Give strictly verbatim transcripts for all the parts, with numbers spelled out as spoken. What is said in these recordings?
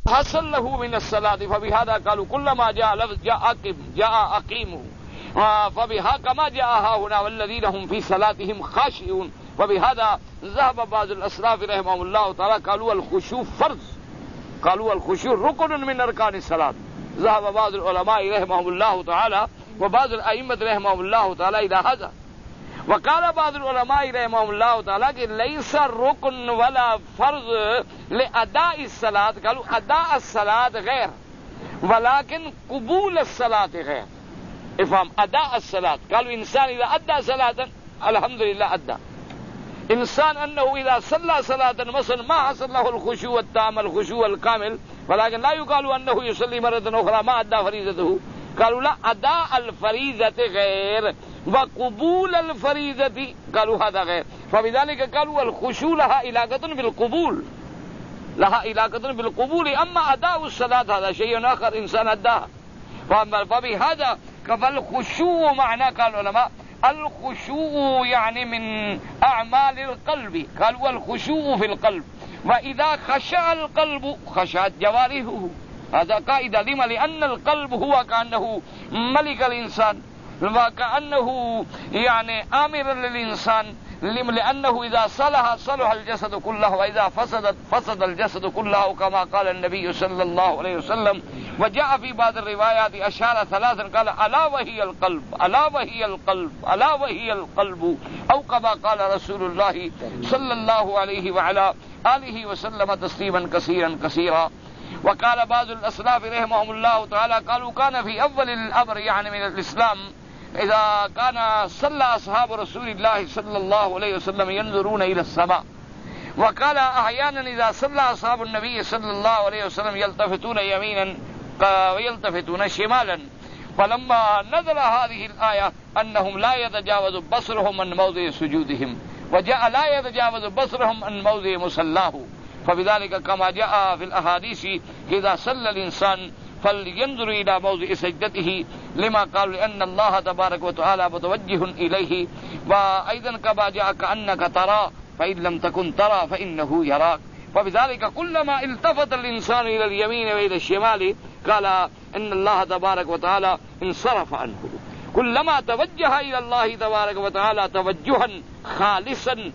حصل له من الصلاة فبهذا قالوا كلما جاء لفظ جاء أقم جاء أقيمه فبها كما جاء ها هنا والذين هم في صلاتهم خاشعون. وبهذا ذهب بعض الأسلاف رحمهم الله تعالى قالوا الخشوع فرض، قالوا الخشوع ركن من أركان الصلاة. ذهب بعض العلماء رحمهم الله تعالى وبعض الأئمة رحمهم الله تعالى إلى هذا. وقال بعض العلماء رحمهم الله تعالى کہ ليس ركن ولا فرض لأداء الصلاة، قالوا أداء الصلاة غير ولكن قبول الصلاة غير. افهم أداء الصلاة، قالوا إنسان إذا أدى صلاة الحمد لله أدى، إنسان أنه إذا صلى صلاة مثلا ما حصل له الخشوع التام الخشوع الكامل، ولكن لا يقال أنه يصلي مرة أخرى ما أدى فريضته. قالوا لا، أداء الفريضة غير وقبول الفريضة قالوا هذا غير. فبذلك قالوا الخشوع لها علاقة بالقبول، لها علاقة بالقبول. أما أداء الصلاة هذا شيء آخر، إنسان أداها. فبهذا فالخشوع معنى قال العلماء الخشوع يعني من أعمال القلب، قالوا الخشوع في القلب. وإذا خشع القلب خشعت جوارحه، هذا قاعدة. لما؟ لأن القلب هو كأنه ملك الإنسان وكأنه يعني آمر للإنسان، لأنه إذا صلح صلح الجسد كله وإذا فسدت فسد الجسد كله كما قال النبي صلى الله عليه وسلم. وجاء في بعض الروايات أشار ثلاثا قال ألا وهي القلب ألا وهي القلب ألا وهي القلب، أو كما قال رسول الله صلى الله عليه وعلى آله وسلم تسليما كثيرا كثيرا. وقال بعض الأسلاف رحمهم الله تعالى قالوا كان في أول الأمر يعني من الإسلام إذا كان صلى أصحاب رسول الله صلى الله عليه وسلم ينظرون إلى السماء، وقال أحيانا إذا صلى أصحاب النبي صلى الله عليه وسلم يلتفتون يمينا ويلتفتون شمالا. فلما نزل هذه الآية أنهم لا يتجاوز بصرهم عن موضع سجودهم، وجاء لا يتجاوز بصرهم عن موضع مصلاه، فبذلك كما جاء في الأحاديث إذا صلى الإنسان فلينظر إلى موضع سجدته، لما قالوا لأن الله تبارك وتعالى متوجه إليه. وأيضا كما جاء كأنك ترى فإن لم تكن ترى فإنه يراك. فبذلك كلما التفت الإنسان إلى اليمين وإلى الشمال قال إن الله تبارك وتعالى انصرف عنه. كلما توجه إلى الله تبارك وتعالى توجها خالصا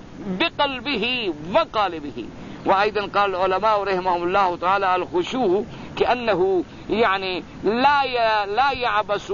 بقلبه وقالبه. وأيضا قال العلماء رحمهم الله تعالى الخشوع كأنه يعني لا لا يعبس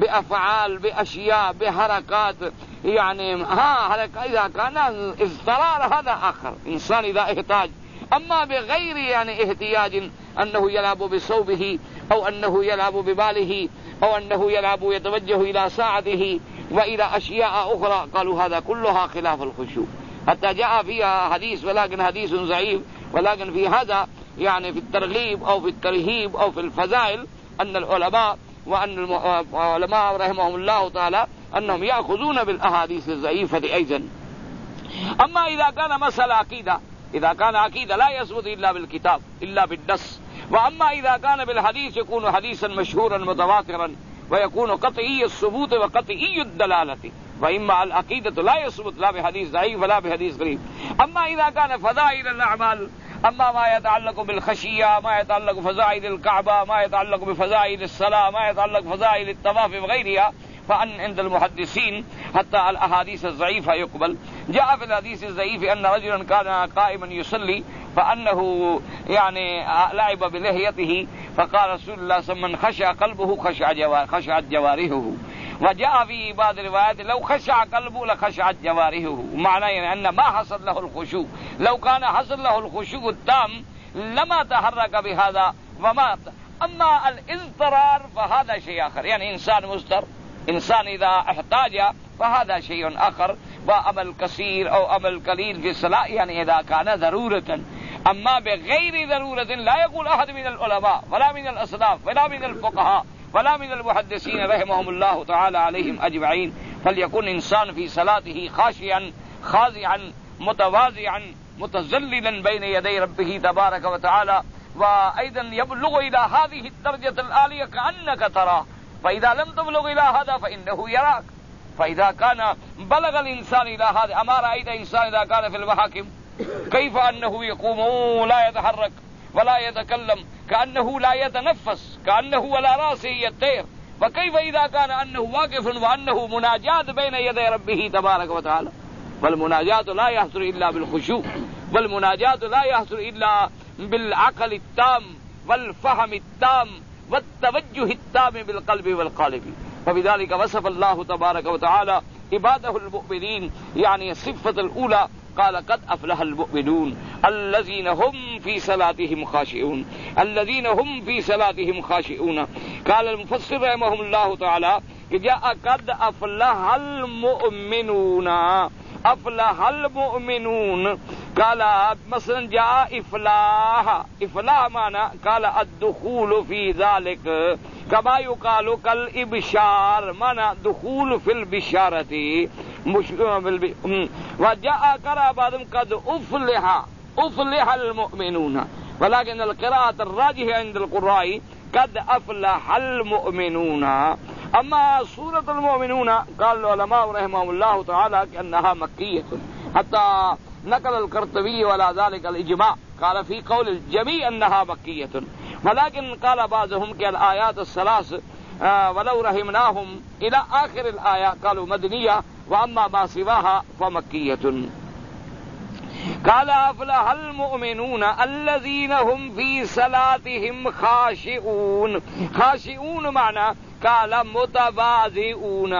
بأفعال بأشياء بحركات، يعني ها حركة إذا كان اضطرار هذا آخر، إنسان إذا احتاج. أما بغير يعني احتياج أنه يلعب بصوبه أو أنه يلعب بباله أو أنه يلعب يتوجه إلى ساعته وإلى أشياء أخرى، قالوا هذا كلها خلاف الخشوع. حتى جاء فيها حديث ولكن حديث ضعيف، ولكن في هذا يعني في الترغيب أو في الترهيب أو في الفضائل أن العلماء وأن العلماء رحمهم الله تعالى أنهم يأخذون بالأحاديث الضعيفة أيضا. أما إذا كان مسألة عقيدة، إذا كان عقيدة لا يثبت إلا بالكتاب إلا بالنص. وأما إذا كان بالحديث يكون حديثا مشهورا متواترا ويكون قطعي الثبوت وقطعي الدلالة. وإما العقيدة لا يثبت لا بحديث ضعيف ولا بحديث غريب. أما إذا كان فضائل الأعمال، أما ما يتعلق بالخشية، ما يتعلق بفضائل الكعبة، ما يتعلق بفضائل الصلاة، ما يتعلق بفضائل الطواف وغيرها، فأن عند المحدثين حتى الأحاديث الضعيفة يقبل. جاء في الحديث الضعيف أن رجلا كان قائما يصلي فأنه يعني لعب بلحيته، فقال رسول الله صلى الله عليه وسلم خشع قلبه خشع جوار خشعت جوارحه. وجاء في بعض الروايات لو خشع قلبه لخشعت جوارحه، معنى يعني أن ما حصل له الخشوع. لو كان حصل له الخشوع التام لما تحرك بهذا ومات. أما الاضطرار فهذا شيء آخر، يعني إنسان مضطر، إنسان إذا احتاج فهذا شيء آخر. وأمل كثير أو أمل قليل في الصلاة يعني إذا كان ضرورة. أما بغير ضرورة لا يقول أحد من العلماء ولا من الأسلاف ولا من الفقهاء ولا من المحدثين رحمهم الله تعالى عليهم أجمعين، فليكن إنسان في صلاته خاشعا خاضعا متواضعا متذللا بين يدي ربه تبارك وتعالى. وأيضا يبلغ إلى هذه الدرجة العالية كأنك تراه، فإذا لم تبلغ إلى هذا فإنه يراك. فإذا كان بلغ الإنسان إلى هذا، أما رأيت إنسان إذا كان في المحاكم كيف أنه يقوم لا يتحرك वला यतकल्लम कअन्नहु ला यतनफ़्फ़स कअन्नहु अला रासिही यत्तैर वकैफ़ इज़ा कान अन्नहु वाक़िफ़ुन व अन्नहु मुनाजात बैन यदै रब्बिही तबारक व तआला वल मुनाजात ला यहसुलु इल्ला बिल खुशू वल मुनाजात ला यहसुलु इल्ला बिल अक़ल अत्ताम वल फ़हम अत्ताम वत्तवज्जुह अत्ताम बिल क़ल्बि वल क़ालिबि फबिज़ालिका वसफ़ अल्लाहु तबारक व तआला इबादहुल मुअमिनीन यानी सिफ़्फ़तुल ऊला क़ाल क़द अफ़लहल मुअमिनून अल्लज़ीना हुम फ़ी सलातिहिम ख़ाशिऊन अल्लज़ीना हुम फ़ी सलातिहिम ख़ाशिऊन क़ाल अल मुफ़स्सिर रहमहुल्लाहु तआला कि जाअ क़द अफ़लहल मुअमिनून अफ़लहल मुअमिनून क़ाल मसलन जाअ इफ़लाह इफ़लाह माना क़ाल अद्दुख़ूल फ़ी ज़ालिक कमा युक़ालु कल इबशार माना दुख़ूल फ़िल बिशारती वजाअ करा बादम कद उफ़लिहा उफ़लिहल मुअमिनून वलाकिन अल क़िराअत अर्राजिह इंदल क़ुर्राई कद अफ़लहल मुअमिनून अम्मा सूरतुल मुअमिनून क़ाल उलमा रहमहुल्लाह तआला कि अन्नहा मक्किय्यतुन हत्ता नक़ल अल क़र्तवी वला ज़ालिका अल इज्मा क़ाल फ़ी क़ौल अल जमी अन्नहा मक्किय्यतुन वलाकिन क़ाल बाज़ुहुम कि अल आयात अस्सलास वलौ रहिमनाहुम इला आखिर अल आया क़ालू मदनिया व अम्मा मा सिवाहा फमक्किय्यतुन क़ाल अफ़लहल मुअमिनून अल्लज़ीना हुम फ़ी सलातिहिम ख़ाशिऊन ख़ाशिऊन माना क़ाल मुतवाज़िऊन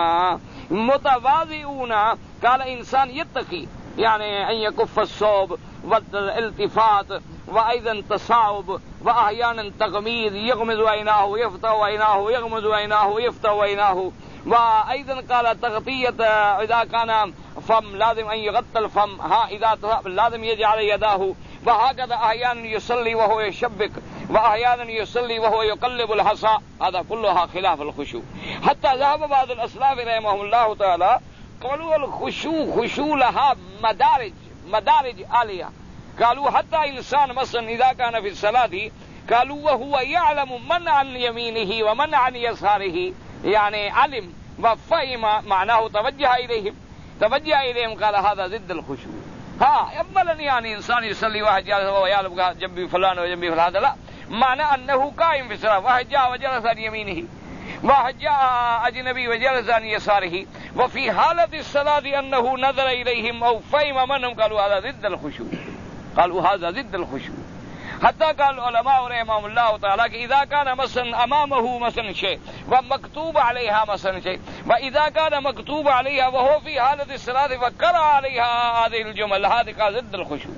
मुतवाज़िऊन क़ाल इंसान यत्तक़ी यानी अन यकुफ़्फ़ अस्सौब वल इल्तिफ़ात व अयज़न तसाउब व अहयानन तग़मीज़ यग़मिज़ु ऐनाहु यफ़्तहु ऐनाहु यग़मिज़ु ऐनाहु यफ़्तहु ऐनाहु व अयज़न क़ाल तग़तियत इज़ा कान फम लाज़िम अन यग़त्तल फम हा इज़ा लाज़िम यजअल यदाहु व हकज़ा अहयानन युसल्ली व हुवा युशब्बिक व अहयानन युसल्ली व हुवा युक़ल्लिबुल हसा हज़ा कुल्लुहा ख़िलाफ़ुल ख़ुशू हत्ता ज़हब बाज़ुल अस्लाफ़ रहमहुल्लाहु तआला क़ालू अल ख़ुशू ख़ुशू लहा मदारिज मदारिज आलिया क़ालू हत्ता इंसान मसलन इज़ा कान फ़ी सलाति क़ालू व हुवा यअलमु मन अन यमीनिही व मन अन यसारिही यानी अलिम व फ़हिम मानाहु तवज्जह इलैहिम तवज्जह इलैहिम क़ाल हाज़ा ज़िद्दुल ख़ुशू हाँ अव्वलन यानी इंसान युसल्ली व यअलम जब भी फलान व जब भी फलान ला माना अन्नहु क़ाइम फ़ी सलाह व हज्जा व जलस अन यमीनिही व हज्जा अजनबी व जलस अन यसारिही व फ़ी हालति सलाति अन्नहु नज़र इलैहिम औ फ़हिम मनहुम क़ालू हाज़ा ज़िद्दुल ख़ुशू क़ालू हाज़ा ज़िद्दुल ख़ुशू हत्ता क़ाल उलमा रहमहुल्लाह तआला कि इज़ा कान मसलन अमामहु मसलन शै व मकतूब अलैहा मसलन शै व इज़ा कान मकतूब अलैहा व हुवा फ़ी हालति सलाति व क़रा अलैहा हाज़िहिल जुमल हाज़ा ज़िद्दुल ख़ुशू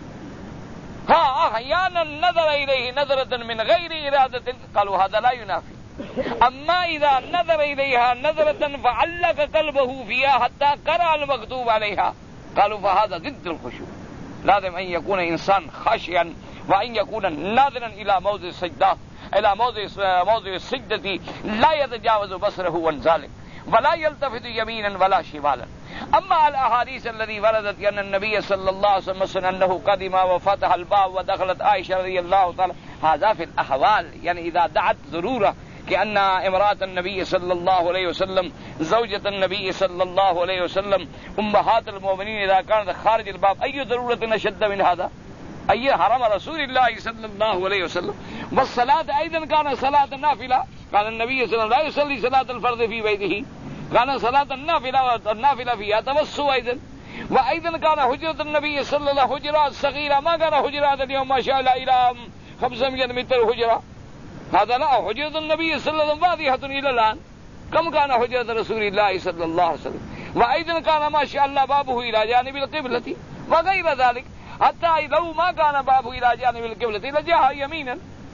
हाँ अहयानन नज़र इलैहि नज़रतन मिन गैरि इरादतिन क़ालू हाज़ा ला युनाफ़ी अम्मा इज़ा नज़र इलैहा नज़रतन फ़अल्लक़ क़ल्बहु फ़ीहा हत्ता क़रा अल मकतूब अलैहा क़ालू फ़हाज़ा ज़िद्दुल ख़ुशू लाज़िम अन यकून इंसान ख़ाशिअन व अन यकून नाज़िरन इला मौज़िअ सजदा इला मौज़िअ मौज़िअ सजदति ला यतजावज़ु बसरहु अन ज़ालिक वला यल्तफ़ितु यमीनन वला शिमालन अम्मा अल अहादीस अल्लती वरदत अन नबी सल्लल्लाहु अलैहि वसल्लम अन्नहु क़दिमा व फ़तह अल बाब व दख़लत आयशा रज़ियल्लाहु तआला हाज़ा फ़िल अहवाल यानी इज़ा दअत ज़रूरा कि अन्ना इमरात नबी सल्लल्लाहु अलैहि वसल्लम ज़ौजत नबी सल्लल्लाहु अलैहि वसल्लम उम्महातुल मोमिनीन इज़ा कानत ख़ारिजल बाब अय्यु ज़रूरतिन अशद्द मिन हाज़ा अय्यु हरम रसूलिल्लाह सल्लल्लाहु अलैहि वसल्लम वस्सलात अयदन कान सलात नाफिला कान नबी सल्लल्लाहु अलैहि वसल्लम ला युसल्ली सलातल फ़र्ज़ फ़ी बैतिही कान सलातन नाफिला व नाफिला फ़ीहा तवस्सु अयदन व अयदन कान हुजरत नबी सल्लल्लाहु हुजरात सग़ीरा मा कान हुजरात अल-यौम माशाअल्लाह इला ख़म्समियत मीटर हुजरा هذا لا حجرة النبي صلى الله عليه وسلم واضحة إلى الآن كم كان حجرة رسول الله صلى الله عليه وسلم وأيضا كان ما شاء الله بابه إلى جانب القبلة وغير ذلك حتى لو ما كان بابه إلى جانب القبلة لجاء يمينا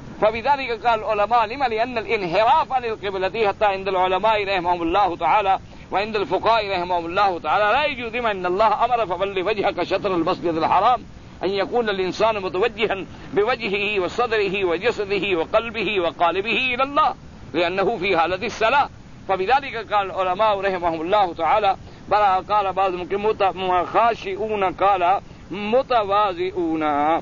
فبذلك قال العلماء لما لأن الانحراف عن القبلة حتى عند العلماء رحمهم الله تعالى وعند الفقهاء رحمهم الله تعالى لا يجوز بما أن الله أمر فولي وجهك شطر المسجد الحرام أن يكون الإنسان متوجها بوجهه وصدره وجسده وقلبه وقالبه إلى الله لأنه في حالة الصلاة فبذلك قال العلماء رحمهم الله تعالى قال بعضهم خاشئون قال متواضعون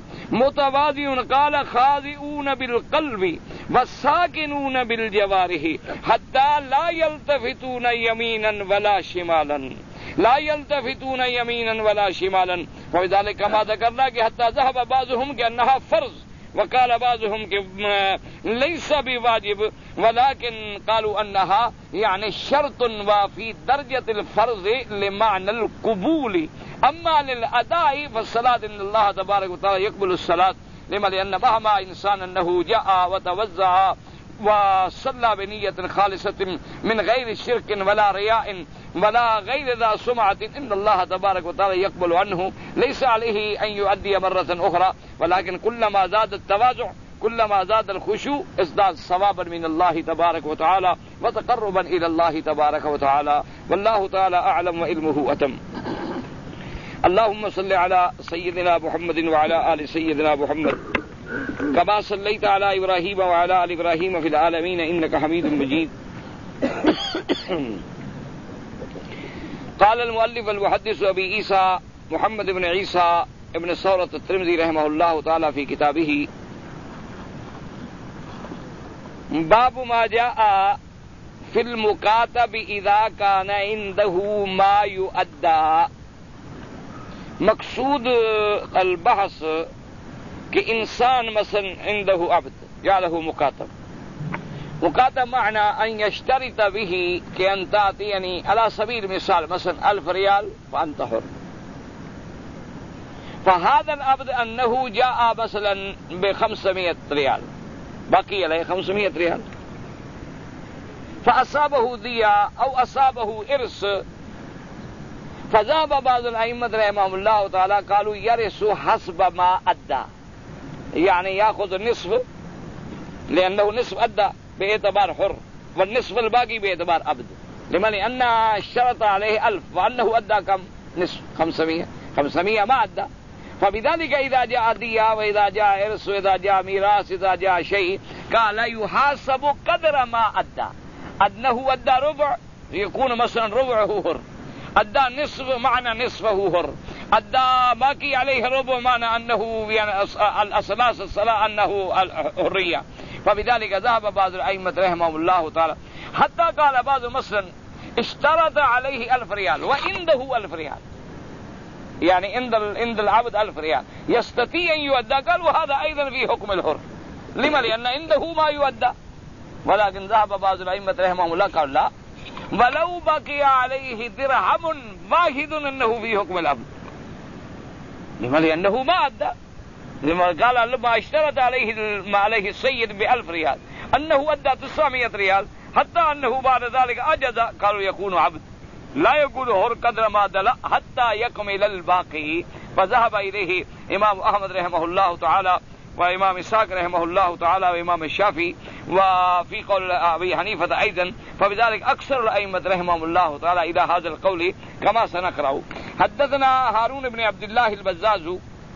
متواضعون قال خاضعون بالقلب والساكنون بالجوارح حتى لا يلتفتون يمينا ولا شمالا لا يلتفتون يمينا ولا شمالا وذلك كما ذكرنا कि हत्ता ज़हब बाज़ुहुम कि अन्नहा फ़र्ज़ वकाल बाज़ुहुम कि लैसा बिवाजिब वलाकिन क़ालू अन्नहा यानी शर्तुन व फी दर्जतिल फ़र्ज़ लिमानल क़ुबूल अम्मा लिल अदाई फस्सलात इन्नल्लाह तबारक व तआला यक़बुलुस सलात लिमा लिअन्न महमा इंसान अन्नहु जाअ व तवज़्ज़अ वसल्ला बिनियतिन खालिसतिन मिन गैरि शिरकिन वला रियाइन वला गैरि ज़ा सुमअतिन इन्नल्लाह तबारक व तआला यक़बलु अन्हु लैसा अलैहि अन युअद्दिय मर्रतन उख़रा वलाकिन कुल्लमा ज़ादा अत-तवाज़ु कुल्लमा ज़ादा अल-खुशू इज़दाद सवाबन मिनल्लाहि तबारक व तआला व तक़र्रुबन इलल्लाहि तबारक व तआला वल्लाहु तआला अअलम व इल्मुहु अतम। अल्लाहुम्मा सल्लि अला सय्यिदिना मुहम्मदिन व अला आलि सय्यिदिना मुहम्मद कमा सल्लैता अला इब्राहीम व अला आलि इब्राहीम फिल आलमीन इन्नका हमीदुम मजीद। क़ाल अल-मुअल्लिफ़ वल-मुहद्दिस अबी ईसा मुहम्मद इब्न ईसा इब्न सौरत अत-तिरमिज़ी रहमहुल्लाह तआला फी किताबिही बाबु मा जाअ फिल मुकातब इज़ा काना इंदहु मा युअद्दा। मकसूद अल-बहस कि इंसान मसन इंदहु अब्द या लहु मुकातब। मुकातब माना अन यश्तरित बिही कि अन तातियनी अला सबील मिसाल मसन अल्फ रियाल फअंत हुर फहादल अब्द अन्नहु जाअ मसलन बिखमसमियत रियाल बाकी अलैहि खमसमियत रियाल फअसाबहु दिया औ असाबहु इर्स फज़ाब बाज़ुल अइम्मत रहमहुल्लाह तआला क़ालू यरिसु हस्ब मा अद्दा यानी याखुज़ निस्फ लिअन्नहु निस्फ अद्दा बेएतबार हुर वन्निस्फ अलबाकी बेएतबार अब्द लिमन अन्ना शरत अलैहि अल्फ वअन्नहु अद्दा कम निस्फ खमसमिया खमसमिया मा अद्दा फबिज़ालिका इज़ा जाअ दिया व इज़ा जाअ इर्स व इज़ा जाअ मीरास इज़ा जाअ शै क़ाल युहासबु क़द्र मा अद्दा अन्नहु अद्दा रुबअ यकून मसलन रुबअहु हुर अद्दा निस्फ माना निस्फहु हुर अद्दा बाकी अलैहि रुबअ माना अन्नहु अल-असलास अस्सला अन्नहु हुर्रिया फबिज़ालिका ज़हब बाज़ुल अइम्मत रहमहुल्लाह तआला हत्ता क़ाल बाज़ु मसलन इश्तरत अलैहि अल्फ रियाल व इंदहु अल्फ रियाल यानी इंदल इंदल अब्द अल्फ रियाल यस्तती अन युअद्दा क़ाल व हाज़ा अयज़न फ़ी हुक्म अल-हुर लिमा लिअन्न इंदहु मा युअद्दा वलाकिन ज़हब बाज़ुल अइम्मत रहमहुल्लाह क़ाल ला वलौ बकिया अलैहि दिरहमुन वाहिदुन अन्नहु फ़ी हुक्म अल-अब्द लिमा लिअन्नहु मा अद्दा लिमा क़ाल लम्मा इश्तरत अलैहि मा अलैहि सय्यद बिअल्फ रियाल अन्नहु अद्दा तिस्अमियत रियाल हत्ता अन्नहु बाद ज़ालिका अजज़ा क़ालू यकूनु अब्द ला यकूनु हुर क़द्र मा दला हत्ता यकमिल अल-बाक़ी फज़हब इलैहि इमाम अहमद रहमहुल्लाह तआला व इमाम इस्हाक़ रहमहुल्लाह तआला व इमाम शाफ़ी व फ़ी क़ौल अबी हनीफ़ा अयज़न फबिज़ालिका अक्सर अल-अइम्मत रहमहुल्लाह तआला इला हाज़ल क़ौल कमा सनक़रअ। हद्दसना हारून इब्न अब्दुल्लाह अल-बज़्ज़ाज़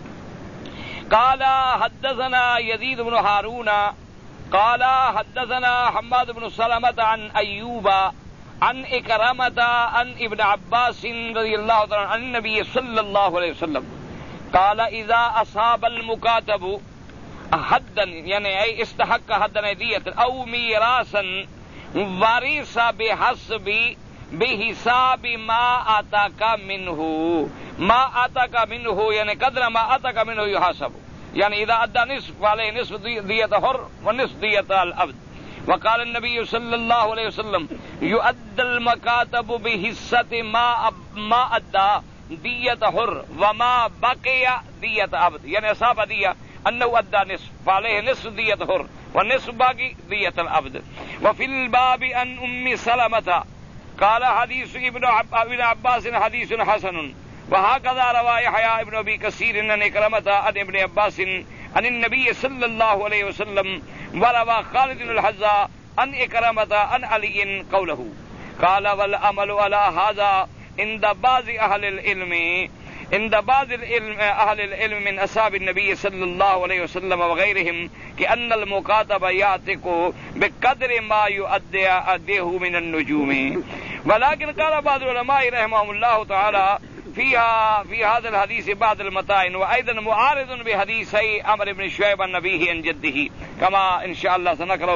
क़ाल हद्दसना यज़ीद इब्न हारून क़ाल हद्दसना हम्माद इब्न सलमत अन अय्यूब अन इकरमत अन इब्न अब्बास रज़ियल्लाहु तआला अन नबी सल्लल्लाहु अलैहि वसल्लम क़ाल इज़ा असाबल मुकातबु हद्दन यानी इस्तहक्क हद्दन दियत औ मीरासन वरिसा बिहस्बी बिहिसाबि मा आताका मिन्हु मा आताका मिन्हु यानी कद्र मा आताका मिन्हु युहासबु यानी इज़ा अद्दा निस्फ अलैहि निस्फ दियत हुर व निस्फ दियत अल-अब्द। वक़ाल नबी सल्लल्लाहु अलैहि वसल्लम युअद्दल मकातबु बिहिस्सति मा मा अद्दा दियत हुर व मा बकिया दियत अब्द यानी असाब दिया अन्नहु अद्दा निस्फ अलैहि निस्फ दियत हुर व निस्फ बाकी दियत अल-अब्द। व फिल बाबि अन उम्मी सलमता क़ाल हदीस इब्न अब्बास हदीस हसन व हकज़ा रवा यहया इब्न अबी कसीर अन इकरमत अन इब्न अब्बास अन नबी सल्लल्लाहु अलैहि वसल्लम व रवा खालिद अल-हज़्ज़ा अन इकरमत अन अली क़ौलहु क़ाल वल अमलु अला हाज़ा इंद बाज़ि अहलिल इल्म इंद बाज़ि अहलिल इल्म मिन असहाबिन नबी सल्लल्लाहु अलैहि वसल्लम व गैरिहिम कि अन्नल मुकातब यातिकु बिक़द्रि मा युअद्दिहु मिन अन-नुजूम वलाकिन क़ाल बाज़ उलमा रहमहुल्लाह तआला फीहा फी हाज़ल हदीस बाज़ अल-मताइन व अयज़न मुआरिज़ुन बिहदीसै अमर इब्न शुअयब अन नबीहि अन जद्दिही कमा इंशाअल्लाह सनक़रअ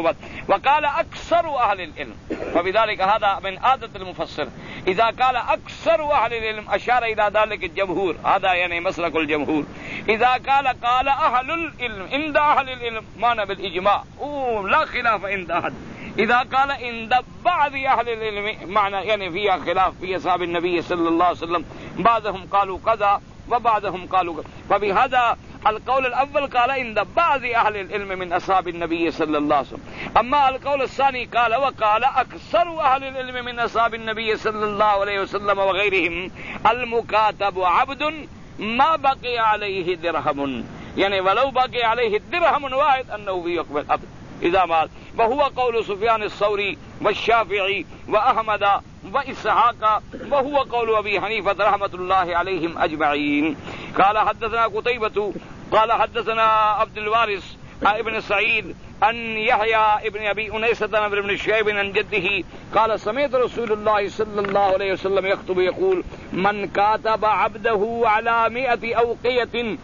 وقال أكثر أهل العلم فبذلك هذا من عادة المفسر إذا قال أكثر أهل العلم أشار إلى ذلك الجمهور هذا يعني مسلك الجمهور إذا قال قال أهل العلم عند أهل العلم معنى بالإجماع لا خلاف عند أحد إذا قال عند بعض أهل العلم معنى يعني فيها خلاف في أصحاب النبي صلى الله عليه وسلم بعضهم قالوا كذا وبعضهم قالوا كذا فبهذا القول الأول قال عند بعض أهل العلم من أصحاب النبي صلى الله عليه وسلم أما القول الثاني قال وقال أكثر أهل العلم من أصحاب النبي صلى الله عليه وسلم وغيرهم المكاتب عبد ما بقي عليه درهم يعني ولو بقي عليه درهم واحد أنه يقبل عبد إذا مات وهو قول سفيان الثوري والشافعي وأحمد وإسحاق وهو قول أبي حنيفة رحمة الله عليهم أجمعين. قال حدثنا قتيبة قال حدثنا عبد الوارث ابن سعيد أن يحيى ابن أبي أنيسة بن شعيب عن جده قال سمعت رسول الله صلى الله عليه وسلم يخطب يقول من كاتب عبده على مئة أوقية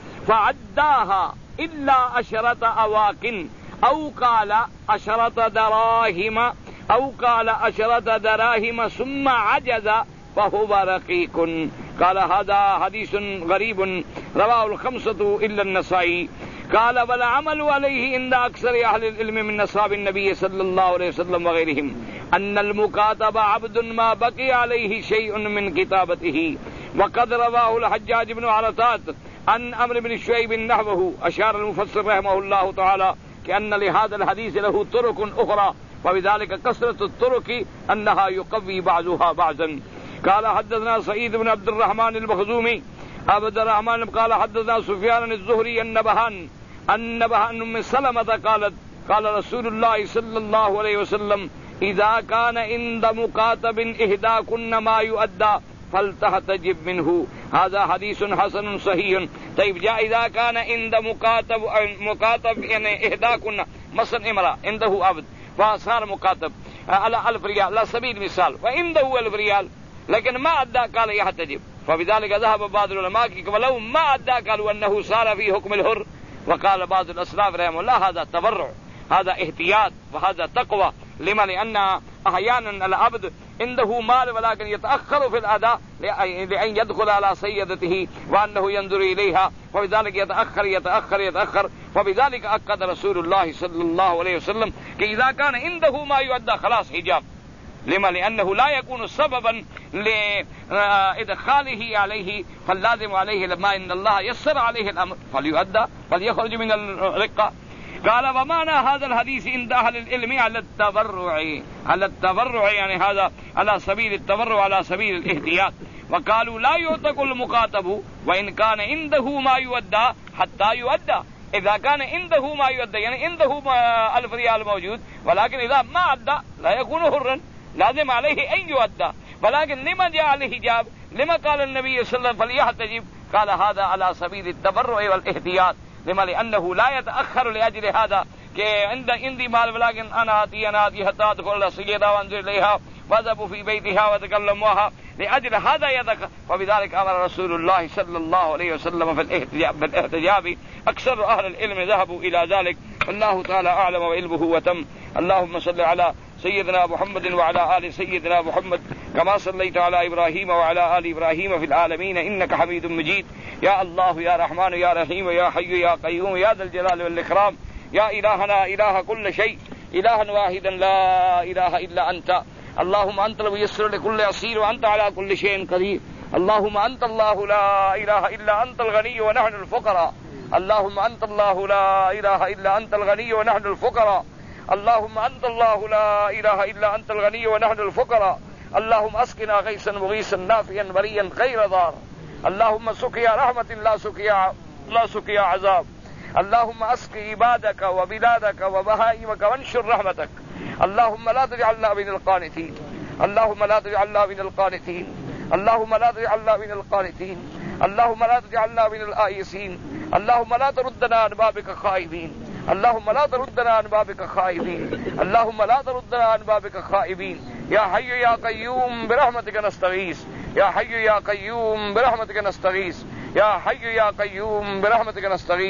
فعداها إلا عشرة أواق أو قال عشرة دراهم أو قال عشرة دراهم ثم عجز فهو رقيق. قال هذا حديث غريب رواه الخمسة إلا النسائي. قال والعمل عليه عند أكثر أهل العلم من أصحاب النبي صلى الله عليه وسلم وغيرهم أن المكاتب عبد ما بقي عليه شيء من كتابته. وقد رواه الحجاج بن عرطات عن عمرو بن شعيب نحوه. أشار المفسر رحمه الله تعالى كأن لهذا الحديث له طرق أخرى وبذلك كثرة الطرق أنها يقوي بعضها بعضا. قال حدثنا سعيد بن عبد الرحمن المخزومي عبد الرحمن قال حدثنا سفيان الزهري النبهان النبهان من سلمة قالت قال رسول الله صلى الله عليه وسلم إذا كان عند مكاتب إهداكن ما يؤدى فلتحتجب منه. هذا حديث حسن صحيح. طيب جاء إذا كان عند مكاتب مكاتب يعني إهداكن مثلا امرأة عنده عبد فصار مكاتب على ألف ريال على سبيل المثال وعنده ألف ريال لكن ما أدى قال يحتجب. فبذلك ذهب بعض العلماء ولو ما أدى قالوا أنه صار في حكم الحر. وقال بعض الأسلاف رحمه الله هذا تبرع هذا احتياط وهذا تقوى. لما؟ لأن أحيانا العبد عنده مال ولكن يتأخر في الأداء لأن يدخل على سيدته وأنه ينظر إليها وبذلك يتأخر يتأخر يتأخر. فبذلك أكد رسول الله صلى الله عليه وسلم إذا كان عنده ما يؤدى خلاص حجاب. لما؟ لأنه لا يكون سببا لإدخاله عليه فاللازم عليه لما إن الله يسر عليه الأمر فليؤدى فليخرج من الرقة. قال ومعنى هذا الحديث عند أهل العلم على التبرع على التبرع يعني هذا على سبيل التبرع على سبيل الاحتياط. وقالوا لا يعتق المكاتب وإن كان عنده ما يؤدى حتى يؤدى. إذا كان عنده ما يؤدى يعني عنده ألف ريال موجود ولكن إذا ما أدى لا يكون حرا لازم عليه أن يؤدى. ولكن لما جاء الحجاب لما قال النبي صلى الله عليه وسلم فليحتجب قال هذا على سبيل التبرع والاحتياط. لما؟ لأنه لا يتأخر لأجل هذا عند عندي مال ولكن أنا آتي أنا آتي حتى أدخل السيدة وأنزل إليها وأذهب في بيتها وأتكلم معها لأجل هذا يتأخر. وبذلك أمر رسول الله صلى الله عليه وسلم في الاحتجاب. أكثر أهل العلم ذهبوا إلى ذلك والله تعالى أعلم وعلمه وتم. اللهم صل على سيدنا محمد وعلى آل سيدنا محمد كما صليت على إبراهيم وعلى آل إبراهيم في العالمين إنك حميد مجيد. يا الله يا رحمن يا رحيم يا حي يا قيوم يا ذا الجلال والإكرام يا إلهنا إله كل شيء إلها واحدا لا إله إلا أنت. اللهم أنت الميسر لكل عسير وأنت على كل شيء قدير. اللهم أنت الله لا إله إلا أنت الغني ونحن الفقراء. اللهم أنت الله لا إله إلا أنت الغني ونحن الفقراء. اللهم أنت الله لا إله إلا أنت الغني ونحن الفقراء. اللهم أسقنا غيثا مغيثا نافعا مريا غير ضار. اللهم سقيا رحمة لا سقيا لا سقيا عذاب. اللهم أسق عبادك وبلادك وبهائمك وانشر رحمتك. اللهم لا تجعلنا من القانتين. اللهم لا تجعلنا من القانتين. اللهم لا تجعلنا من القانتين. اللهم لا تجعلنا من الآيسين. اللهم لا تردنا عن بابك خائبين. اللهم لا تردنا عن بابك خائبين. اللهم لا تردنا عن بابك خائبين. يا حي يا قيوم برحمتك نستغيث. يا حي يا قيوم برحمتك نستغيث. يا حي يا قيوم برحمتك نستغيث.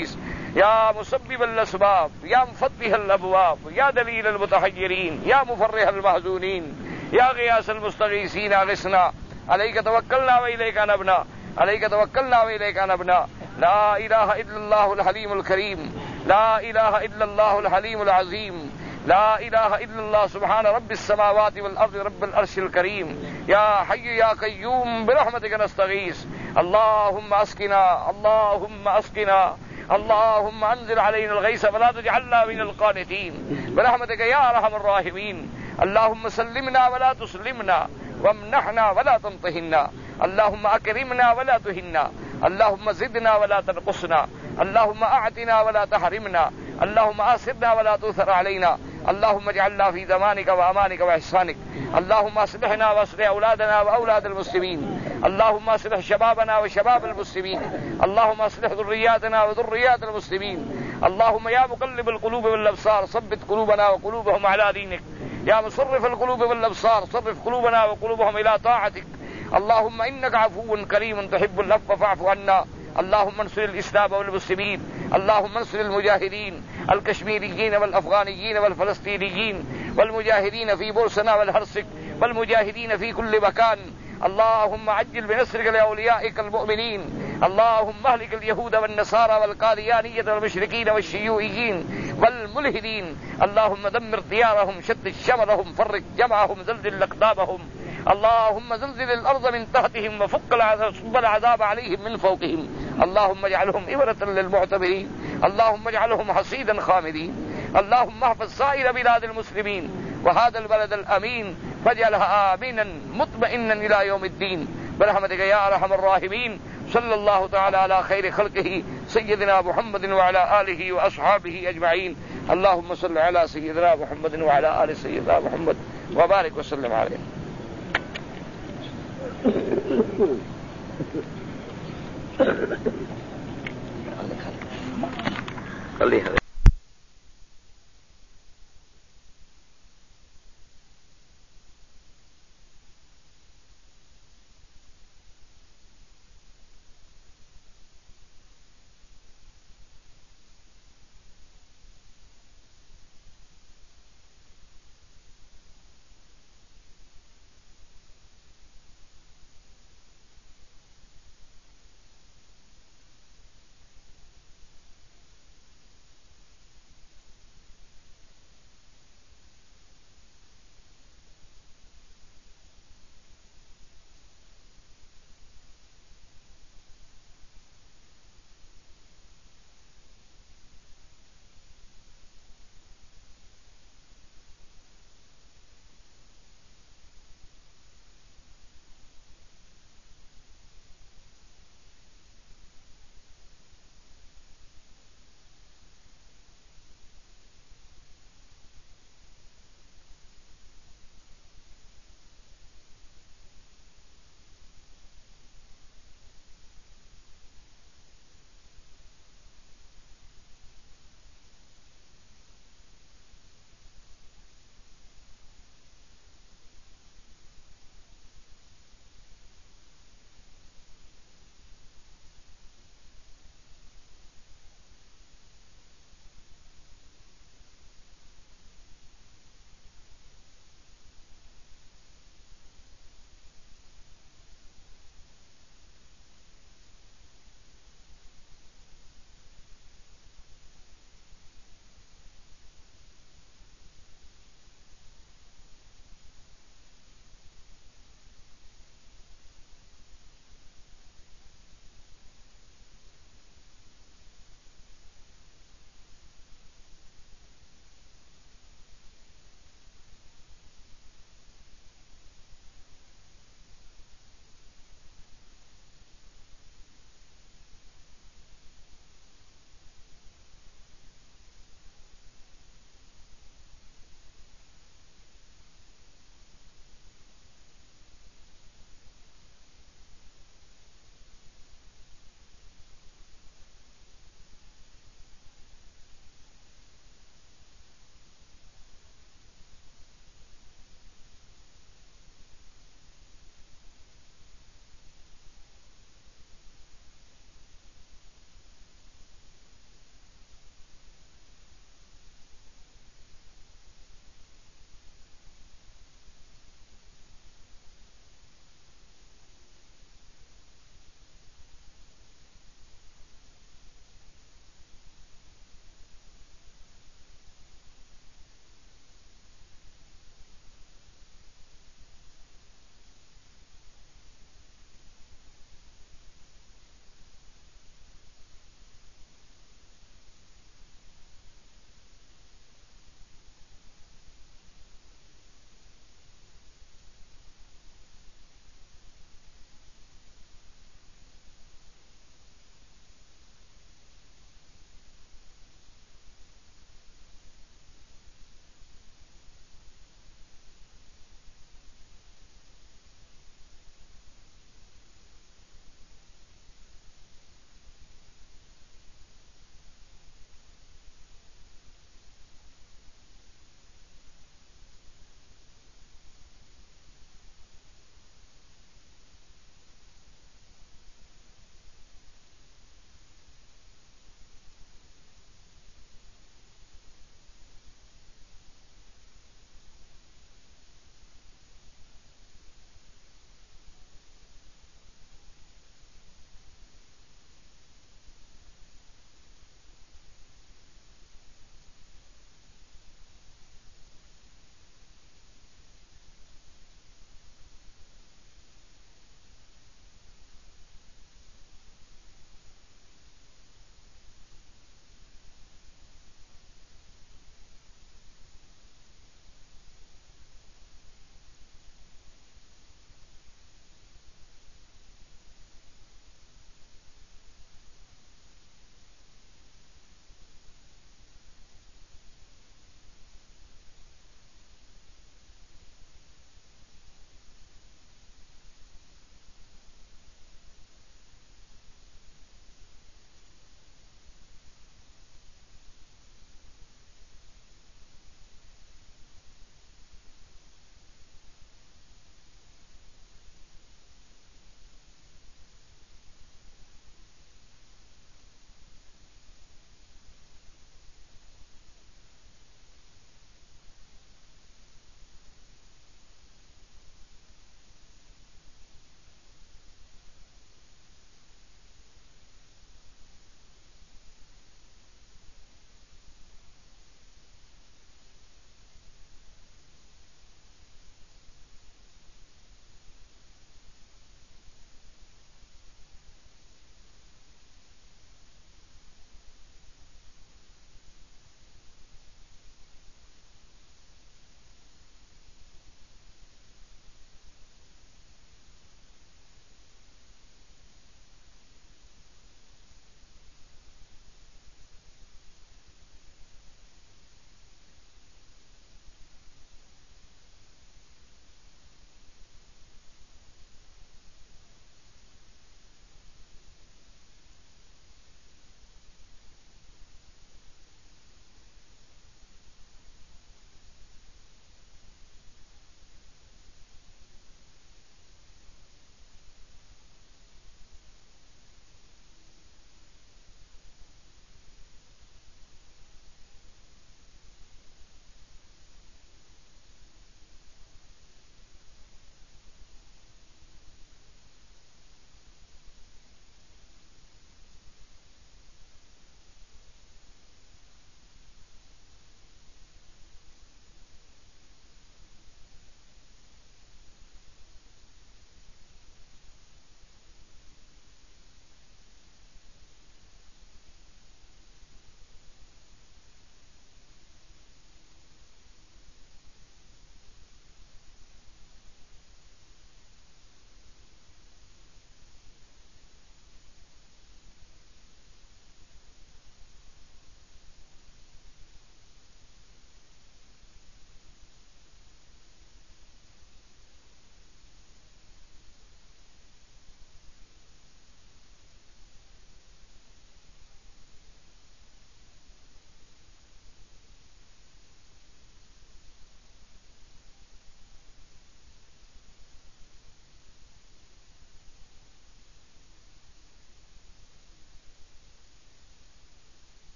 या मुसब्बिबल असबाब, या मुफत्तिहल अबवाब, या दलीलल मुतहय्यरीन, या मुफर्रिहल महजूनीन, या गियासल मुस्तगीसीन अगिसना, अलैका तवक्कलना व इलैका नबना, अलैका तवक्कलना व इलैका नबना। ला इलाहा इल्लल्लाहुल हलीमुल करीम, ला इलाहा इल्लल्लाहुल हलीमुल अज़ीम, ला इलाहा इल्लल्लाह सुब्हान रब्बिस समावाति वल अर्दि रब्बिल अर्शिल करीम, या हय्यु या क़य्यूम बिरहमतिका नस्तगीस, अल्लाहुम्मा अस्किना, अल्लाहुम्मा अस्किना, अल्लाहुम्मा अंज़िल अलैनल गैस वला तजअलना मिनल क़ानितीन बिरहमतिका या अरहमर राहिमीन, अल्लाहुम्मा सल्लिमना वला तुस्लिमना वमनहना वला तमतहिन्ना, अल्लाहुम्मा अकरिमना वला तुहिन्ना, अल्लाहुम्मा ज़िदना वला तनक़ुसना, अल्लाहुम्मा अअतिना वला तहरिमना, अल्लाहुम्मा आसिरना वला तुसर अलैना, अल्लाहुम्मा इजअलना फी ज़मानिका व अमानिका व इहसानिक, अल्लाहुम्मा अस्लिहना व अस्लिह औलादना व औलादल मुस्लिमीन, अल्लाहुम्मा अस्लिह शबाबना व शबाबल मुस्लिमीन, अल्लाहुम्मा अस्लिह ज़ुर्रियातना व ज़ुर्रियातल मुस्लिमीन, अल्लाहुम्मा या मुक़ल्लिबल क़ुलूब वल अब्सार सब्बित क़ुलूबना व क़ुलूबहुम अला दीनिक, या मुसर्रिफल क़ुलूब वल अब्सार सर्रिफ क़ुलूबना व क़ुलूबहुम इला ताअतिक, अल्लाहुम्मा इन्नका अफ़ुव्वुन करीमुन तुहिब्बुल अफ़्व फ़अफ़ु अन्ना, अल्लाहुम्मा अंसुरिल इस्लाम वल मुस्लिमीन, अल्लाहुम्मा अंसुरिल मुजाहिदीन अल कश्मीरिय्यीन वल अफ़ग़ानिय्यीन वल फ़लस्तीनिय्यीन वल मुजाहिदीन फ़ी बुरसना वल हर्सिक वल मुजाहिदीन फ़ी कुल्लि मकान, अल्लाहुम्मा अज्जिल बिनस्रिका लिअौलियाइकल मुअमिनीन, अल्लाहुम्मा अहलिकिल यहूद वन नसारा वल क़ादियानिय्यत वल मुशरिकीन वश्शियूइय्यीन वल मुल्हिदीन, अल्लाहुम्मा दम्मिर दियारहुम शत्तिश शमलहुम फ़र्रिक़ जमअहुम ज़ल्ज़िल अक़दाबहुम, अल्लाहुम्मा ज़ल्ज़िलिल अर्ज़ मिन तहतिहिम व फ़ुक्किल अज़ाब अलैहिम मिन फ़ौक़िहिम, अल्लाहुम्मा इजअलहुम इबरतन लिल मुअतबिरीन, अल्लाहुम्मा इजअलहुम हसीदन ख़ामिदीन, अल्लाहुम्मा अहफ़िज़ साइर बिलादिल मुस्लिमीन व हाज़ल बलदल अमीन वजअलहा आमिनन मुत्मइन्नन इला यौमिद्दीन बिरहमतिका या अरहमर राहिमीन। सल्लल्लाहु तआला अला खैरि खल्क़िही सय्यिदिना मुहम्मदिन व अला आलिहि व अस्हाबिहि अजमईन। अल्लाहुम्मा सल्लि अला सय्यिदिना मुहम्मदिन व अला आलि सय्यिदिना मुहम्मद व बारिक व सल्लिम अलैहि।